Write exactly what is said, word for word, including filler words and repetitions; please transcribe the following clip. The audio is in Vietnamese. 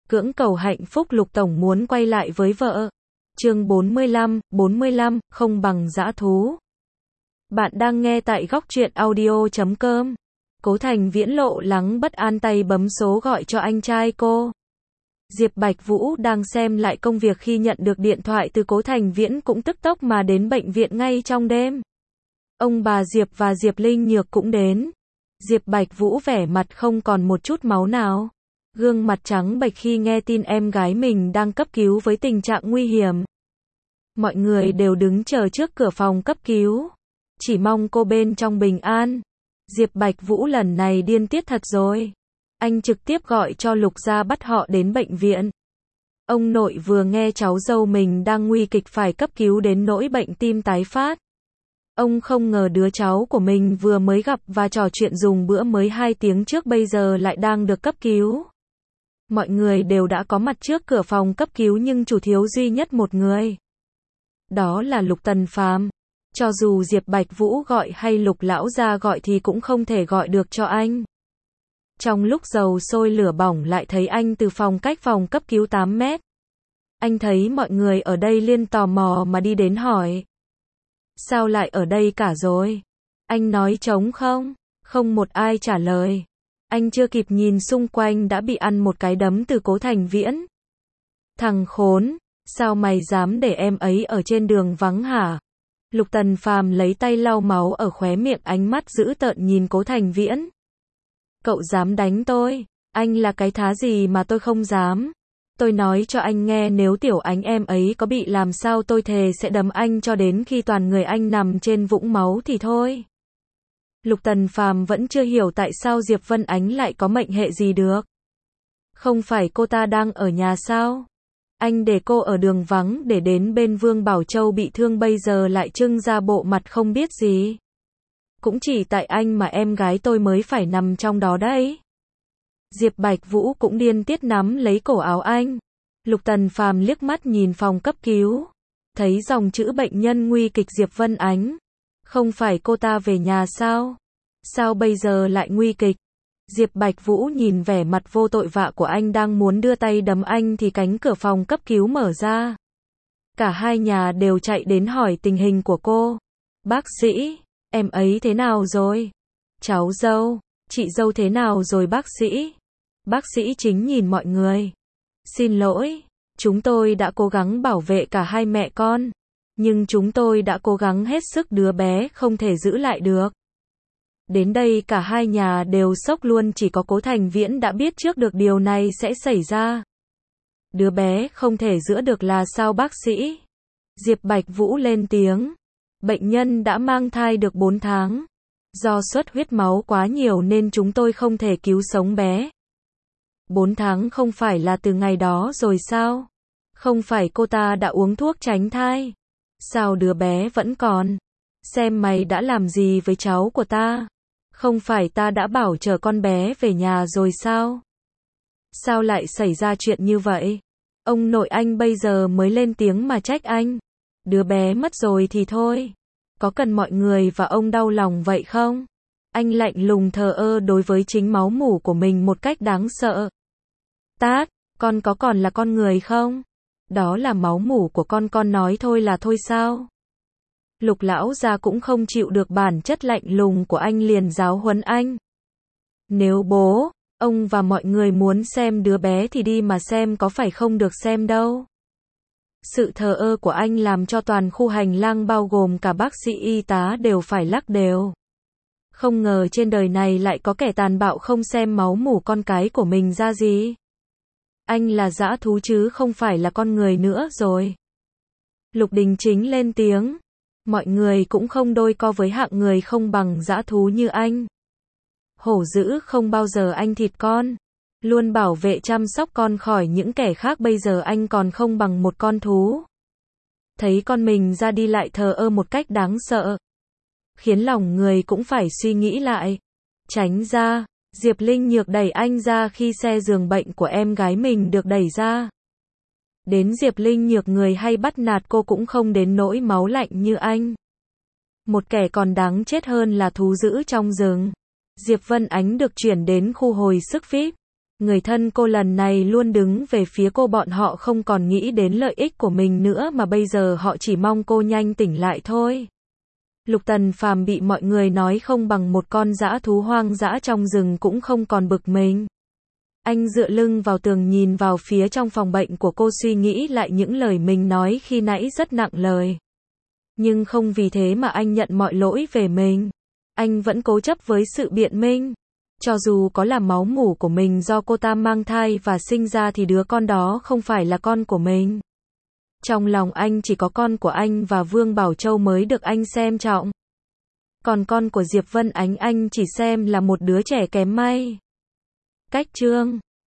Cưỡng cầu hạnh phúc Lục Tổng muốn quay lại với vợ. Chương bốn mươi lăm, bốn mươi lăm, không bằng dã thú. Bạn đang nghe tại góc truyện audio chấm com. Cố Thành Viễn lộ lắng bất an tay bấm số gọi cho anh trai cô. Diệp Bạch Vũ đang xem lại công việc khi nhận được điện thoại từ Cố Thành Viễn cũng tức tốc mà đến bệnh viện ngay trong đêm. Ông bà Diệp và Diệp Linh Nhược cũng đến. Diệp Bạch Vũ vẻ mặt không còn một chút máu nào. Gương mặt trắng bệch khi nghe tin em gái mình đang cấp cứu với tình trạng nguy hiểm. Mọi người đều đứng chờ trước cửa phòng cấp cứu. Chỉ mong cô bên trong bình an. Diệp Bạch Vũ lần này điên tiết thật rồi. Anh trực tiếp gọi cho Lục gia bắt họ đến bệnh viện. Ông nội vừa nghe cháu dâu mình đang nguy kịch phải cấp cứu đến nỗi bệnh tim tái phát. Ông không ngờ đứa cháu của mình vừa mới gặp và trò chuyện dùng bữa mới hai tiếng trước bây giờ lại đang được cấp cứu. Mọi người đều đã có mặt trước cửa phòng cấp cứu nhưng chủ thiếu duy nhất một người. Đó là Lục Tần Phàm. Cho dù Diệp Bạch Vũ gọi hay Lục lão gia gọi thì cũng không thể gọi được cho anh. Trong lúc dầu sôi lửa bỏng lại thấy anh từ phòng cách phòng cấp cứu tám mét. Anh thấy mọi người ở đây liên tò mò mà đi đến hỏi. Sao lại ở đây cả rồi? Anh nói trống không? Không một ai trả lời. Anh chưa kịp nhìn xung quanh đã bị ăn một cái đấm từ Cố Thành Viễn. Thằng khốn, sao mày dám để em ấy ở trên đường vắng hả? Lục Tần Phàm lấy tay lau máu ở khóe miệng, ánh mắt dữ tợn nhìn Cố Thành Viễn. Cậu dám đánh tôi? Anh là cái thá gì mà tôi không dám? Tôi nói cho anh nghe, nếu Tiểu Ánh em ấy có bị làm sao tôi thề sẽ đấm anh cho đến khi toàn người anh nằm trên vũng máu thì thôi. Lục Tần Phàm vẫn chưa hiểu tại sao Diệp Vân Ánh lại có mệnh hệ gì được. Không phải cô ta đang ở nhà sao? Anh để cô ở đường vắng để đến bên Vương Bảo Châu bị thương bây giờ lại trưng ra bộ mặt không biết gì. Cũng chỉ tại anh mà em gái tôi mới phải nằm trong đó đấy. Diệp Bạch Vũ cũng điên tiết nắm lấy cổ áo anh. Lục Tần Phàm liếc mắt nhìn phòng cấp cứu. Thấy dòng chữ bệnh nhân nguy kịch Diệp Vân Ánh. Không phải cô ta về nhà sao? Sao bây giờ lại nguy kịch? Diệp Bạch Vũ nhìn vẻ mặt vô tội vạ của anh đang muốn đưa tay đấm anh thì cánh cửa phòng cấp cứu mở ra. Cả hai nhà đều chạy đến hỏi tình hình của cô. Bác sĩ, em ấy thế nào rồi? Cháu dâu, chị dâu thế nào rồi bác sĩ? Bác sĩ chính nhìn mọi người. Xin lỗi, chúng tôi đã cố gắng bảo vệ cả hai mẹ con. Nhưng chúng tôi đã cố gắng hết sức, đứa bé không thể giữ lại được. Đến đây cả hai nhà đều sốc luôn, chỉ có Cố Thành Viễn đã biết trước được điều này sẽ xảy ra. Đứa bé không thể giữ được là sao bác sĩ? Diệp Bạch Vũ lên tiếng. Bệnh nhân đã mang thai được bốn tháng. Do xuất huyết máu quá nhiều nên chúng tôi không thể cứu sống bé. bốn tháng không phải là từ ngày đó rồi sao? Không phải cô ta đã uống thuốc tránh thai? Sao đứa bé vẫn còn? Xem mày đã làm gì với cháu của ta? Không phải ta đã bảo chờ con bé về nhà rồi sao? Sao lại xảy ra chuyện như vậy? Ông nội anh bây giờ mới lên tiếng mà trách anh. Đứa bé mất rồi thì thôi. Có cần mọi người và ông đau lòng vậy không? Anh lạnh lùng thờ ơ đối với chính máu mủ của mình một cách đáng sợ. Tát, con có còn là con người không? Đó là máu mủ của con, con nói thôi là thôi sao? Lục lão gia cũng không chịu được bản chất lạnh lùng của anh, liền giáo huấn anh. Nếu bố, ông và mọi người muốn xem đứa bé thì đi mà xem, có phải không được xem đâu. Sự thờ ơ của anh làm cho toàn khu hành lang bao gồm cả bác sĩ y tá đều phải lắc đều. Không ngờ trên đời này lại có kẻ tàn bạo không xem máu mủ con cái của mình ra gì. Anh là dã thú chứ không phải là con người nữa rồi. Lục Đình Chính lên tiếng. Mọi người cũng không đôi co với hạng người không bằng dã thú như anh. Hổ dữ không bao giờ anh thịt con. Luôn bảo vệ chăm sóc con khỏi những kẻ khác, bây giờ anh còn không bằng một con thú. Thấy con mình ra đi lại thờ ơ một cách đáng sợ. Khiến lòng người cũng phải suy nghĩ lại. Tránh ra, Diệp Linh Nhược đẩy anh ra khi xe giường bệnh của em gái mình được đẩy ra. Đến Diệp Linh Nhược người hay bắt nạt cô cũng không đến nỗi máu lạnh như anh. Một kẻ còn đáng chết hơn là thú dữ trong rừng. Diệp Vân Ánh được chuyển đến khu hồi sức víp. Người thân cô lần này luôn đứng về phía cô, bọn họ không còn nghĩ đến lợi ích của mình nữa mà bây giờ họ chỉ mong cô nhanh tỉnh lại thôi. Lục Tần Phàm bị mọi người nói không bằng một con dã thú hoang dã trong rừng cũng không còn bực mình. Anh dựa lưng vào tường nhìn vào phía trong phòng bệnh của cô, suy nghĩ lại những lời mình nói khi nãy rất nặng lời. Nhưng không vì thế mà anh nhận mọi lỗi về mình. Anh vẫn cố chấp với sự biện minh. Cho dù có là máu mủ của mình do cô ta mang thai và sinh ra thì đứa con đó không phải là con của mình. Trong lòng anh chỉ có con của anh và Vương Bảo Châu mới được anh xem trọng. Còn con của Diệp Vân Ánh anh chỉ xem là một đứa trẻ kém may. Cách chương